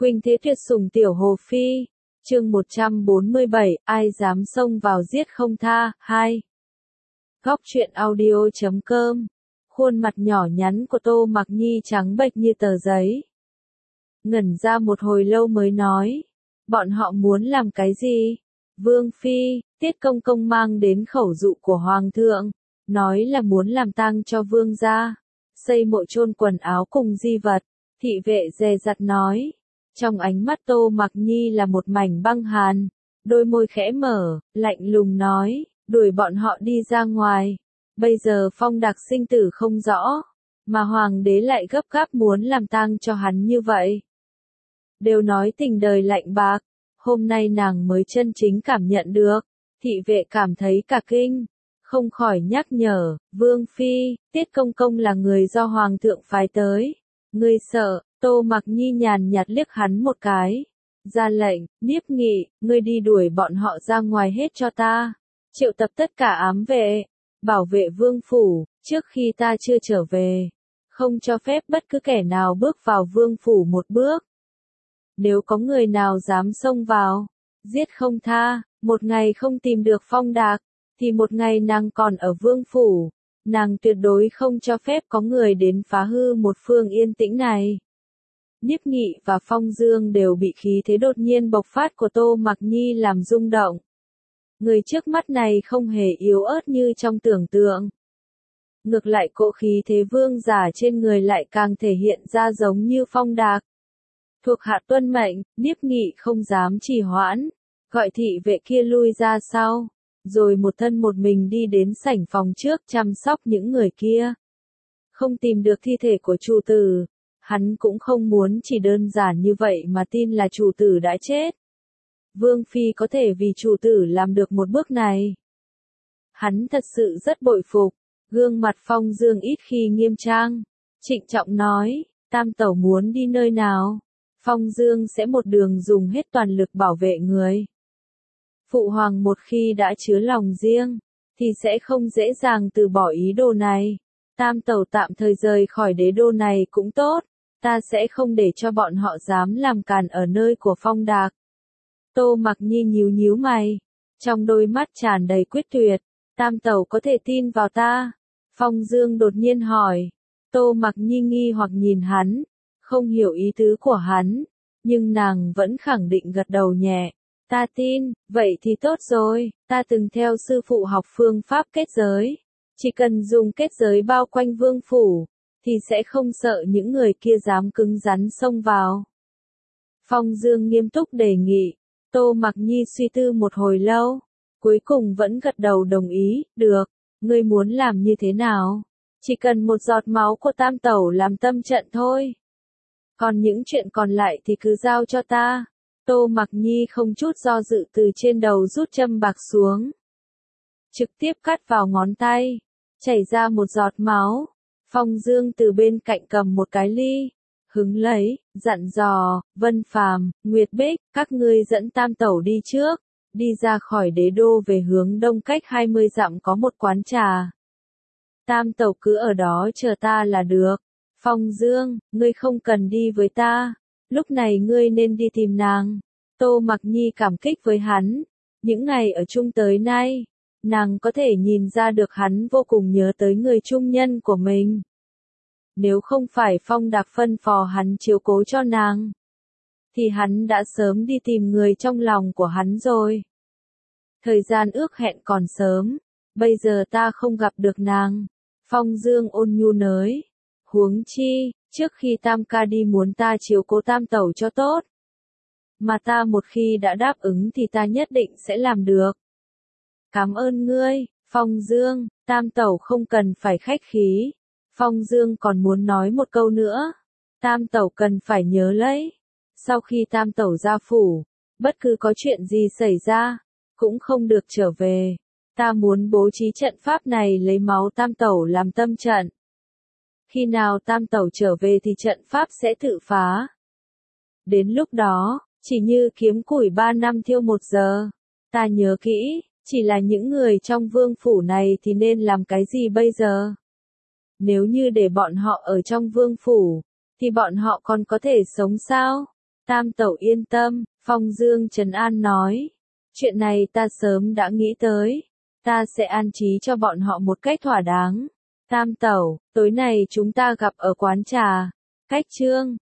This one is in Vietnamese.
Khuynh thế tuyệt sủng tiểu hồ phi. Chương 147, ai dám xông vào giết không tha, 2. Góc truyện audio.com. Khuôn mặt nhỏ nhắn của Tô Mặc Nhi trắng bệch như tờ giấy. Ngẩn ra một hồi lâu mới nói, bọn họ muốn làm cái gì? Vương phi, Tiết Công Công mang đến khẩu dụ của hoàng thượng, nói là muốn làm tang cho vương gia, xây mộ chôn quần áo cùng di vật. Thị vệ dè dặt nói, trong ánh mắt Tô Mặc Nhi là một mảnh băng hàn, đôi môi khẽ mở, lạnh lùng nói, đuổi bọn họ đi ra ngoài. Bây giờ Phong Đạc sinh tử không rõ, mà hoàng đế lại gấp gáp muốn làm tang cho hắn như vậy. Đều nói tình đời lạnh bạc, hôm nay nàng mới chân chính cảm nhận được. Thị vệ cảm thấy cả kinh, không khỏi nhắc nhở, Vương phi, Tiết Công Công là người do hoàng thượng phái tới. Ngươi sợ? Tô Mặc Nhi nhàn nhạt liếc hắn một cái. Ra lệnh, Niếp Nghị, ngươi đi đuổi bọn họ ra ngoài hết cho ta. Triệu tập tất cả ám vệ, bảo vệ vương phủ, trước khi ta chưa trở về. Không cho phép bất cứ kẻ nào bước vào vương phủ một bước. Nếu có người nào dám xông vào, giết không tha, một ngày không tìm được Phong Đạc, thì một ngày nàng còn ở vương phủ. Nàng tuyệt đối không cho phép có người đến phá hư một phương yên tĩnh này. Niếp Nghị và Phong Dương đều bị khí thế đột nhiên bộc phát của Tô Mặc Nhi làm rung động. Người trước mắt này không hề yếu ớt như trong tưởng tượng. Ngược lại cỗ khí thế vương giả trên người lại càng thể hiện ra giống như Phong Đạc. Thuộc hạ tuân mệnh, Niếp Nghị không dám trì hoãn, gọi thị vệ kia lui ra sau, rồi một thân một mình đi đến sảnh phòng trước chăm sóc những người kia. Không tìm được thi thể của chủ tử, hắn cũng không muốn chỉ đơn giản như vậy mà tin là chủ tử đã chết. Vương phi có thể vì chủ tử làm được một bước này. Hắn thật sự rất bội phục, gương mặt Phong Dương ít khi nghiêm trang, trịnh trọng nói, Tam tẩu muốn đi nơi nào? Phong Dương sẽ một đường dùng hết toàn lực bảo vệ người. Phụ hoàng một khi đã chứa lòng riêng, thì sẽ không dễ dàng từ bỏ ý đồ này. Tam tẩu tạm thời rời khỏi đế đô này cũng tốt, ta sẽ không để cho bọn họ dám làm càn ở nơi của Phong Đạc. Tô Mặc Nhi nhíu nhíu mày, trong đôi mắt tràn đầy quyết tuyệt, Tam tẩu có thể tin vào ta? Phong Dương đột nhiên hỏi. Tô Mặc Nhi nghi hoặc nhìn hắn, không hiểu ý tứ của hắn, nhưng nàng vẫn khẳng định gật đầu nhẹ. Ta tin, vậy thì tốt rồi, ta từng theo sư phụ học phương pháp kết giới. Chỉ cần dùng kết giới bao quanh vương phủ, thì sẽ không sợ những người kia dám cứng rắn xông vào. Phong Dương nghiêm túc đề nghị. Tô Mặc Nhi suy tư một hồi lâu, cuối cùng vẫn gật đầu đồng ý, được, ngươi muốn làm như thế nào? Chỉ cần một giọt máu của Tam tẩu làm tâm trận thôi. Còn những chuyện còn lại thì cứ giao cho ta. Tô Mặc Nhi không chút do dự từ trên đầu rút châm bạc xuống. Trực tiếp cắt vào ngón tay, chảy ra một giọt máu. Phong Dương từ bên cạnh cầm một cái ly, hứng lấy, dặn dò, Vân Phàm, Nguyệt Bích, các ngươi dẫn Tam tẩu đi trước, đi ra khỏi đế đô về hướng đông cách 20 dặm có một quán trà. Tam tẩu cứ ở đó chờ ta là được. Phong Dương, ngươi không cần đi với ta, lúc này ngươi nên đi tìm nàng. Tô Mặc Nhi cảm kích với hắn, những ngày ở chung tới nay, nàng có thể nhìn ra được hắn vô cùng nhớ tới người chung nhân của mình. Nếu không phải Phong Đạc phân phò hắn chiếu cố cho nàng, thì hắn đã sớm đi tìm người trong lòng của hắn rồi. Thời gian ước hẹn còn sớm, bây giờ ta không gặp được nàng. Phong Dương ôn nhu nói, huống chi, trước khi Tam ca đi muốn ta chiếu cố Tam tẩu cho tốt. Mà ta một khi đã đáp ứng thì ta nhất định sẽ làm được. Cảm ơn ngươi, Phong Dương, Tam tẩu không cần phải khách khí. Phong Dương còn muốn nói một câu nữa. Tam tẩu cần phải nhớ lấy. Sau khi Tam tẩu ra phủ, bất cứ có chuyện gì xảy ra, cũng không được trở về. Ta muốn bố trí trận pháp này lấy máu Tam tẩu làm tâm trận. Khi nào Tam tẩu trở về thì trận pháp sẽ tự phá. Đến lúc đó, chỉ như kiếm củi 3 năm thiêu 1 giờ. Ta nhớ kỹ, chỉ là những người trong vương phủ này thì nên làm cái gì bây giờ? Nếu như để bọn họ ở trong vương phủ, thì bọn họ còn có thể sống sao? Tam tẩu yên tâm, Phong Dương trấn an nói. Chuyện này ta sớm đã nghĩ tới. Ta sẽ an trí cho bọn họ một cách thỏa đáng. Tam tẩu, tối nay chúng ta gặp ở quán trà. Cách Trương,